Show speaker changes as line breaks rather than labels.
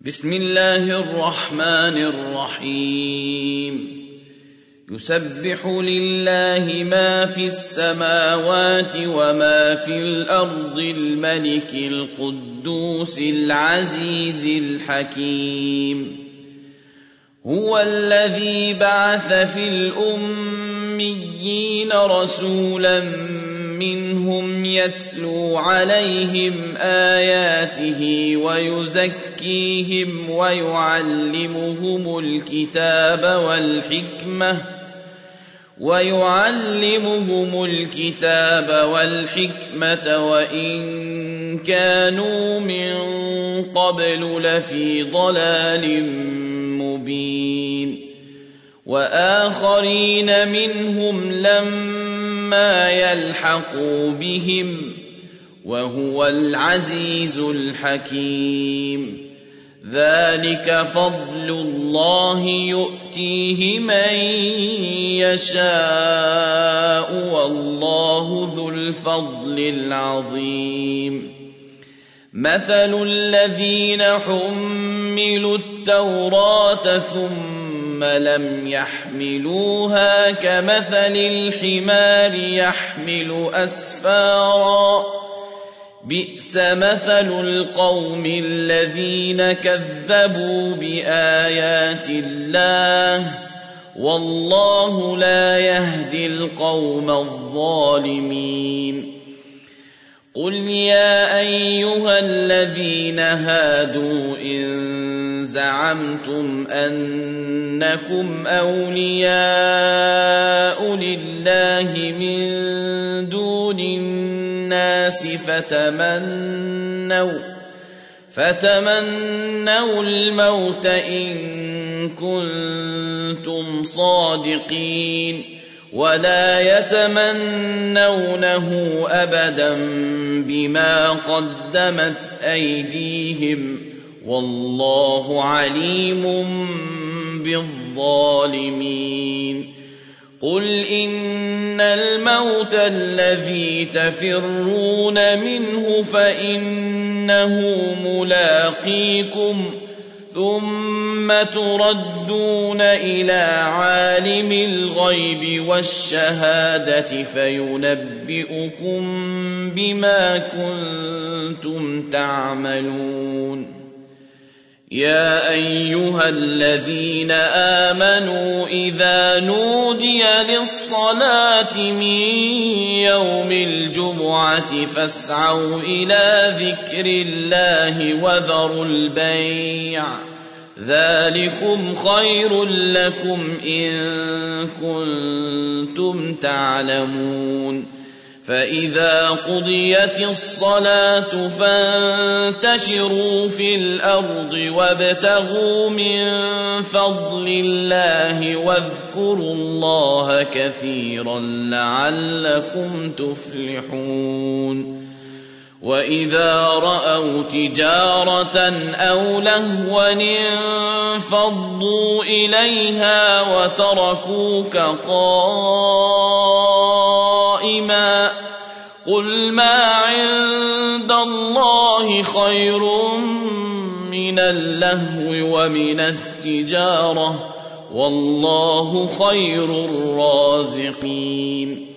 بسم الله الرحمن الرحيم. يسبح لله ما في السماوات وما في الأرض الملك القدوس العزيز الحكيم. هو الذي بعث في الأميين رسولا منهم يتلو عليهم آياته ويزكيهم ويعلمهم الكتاب والحكمة وإن كانوا من قبل لفي ضلال مبين. وآخرين منهم لما يلحقوا بهم وهو العزيز الحكيم. ذلك فضل الله يؤتيه من يشاء والله ذو الفضل العظيم. مثل الذين حملوا التوراة ثم لم يحملوها كمثل الحمار يحمل أسفارا بئس مثل القوم الذين كذبوا بآيات الله والله لا يهدي القوم الظالمين. قل يا أيها الذين هادوا إن زعمتم أنكم أولياء لله من دون الناس فتمنوا الموت إن كنتم صادقين ولا يتمنونه أبدا بما قدمت أيديهم والله عليم بالظالمين. قل إن الموت الذي تفرون منه فإنه ملاقيكم ثم تردون إلى عالم الغيب والشهادة فينبئكم بما كنتم تعملون. يا أيها الذين آمنوا إذا نودي للصلاة من يوم الجمعة فاسعوا إلى ذكر الله وذروا البيع ذلكم خير لكم إن كنتم تعلمون. فإذا قضيت الصلاة فانتشروا في الأرض وابتغوا من فضل الله واذكروا الله كثيرا لعلكم تفلحون. وإذا رأوا تجارة أو لهوا انفضوا إليها وتركوك قائما قل ما عند الله خير من اللهو ومن التجارة والله خير الرازقين.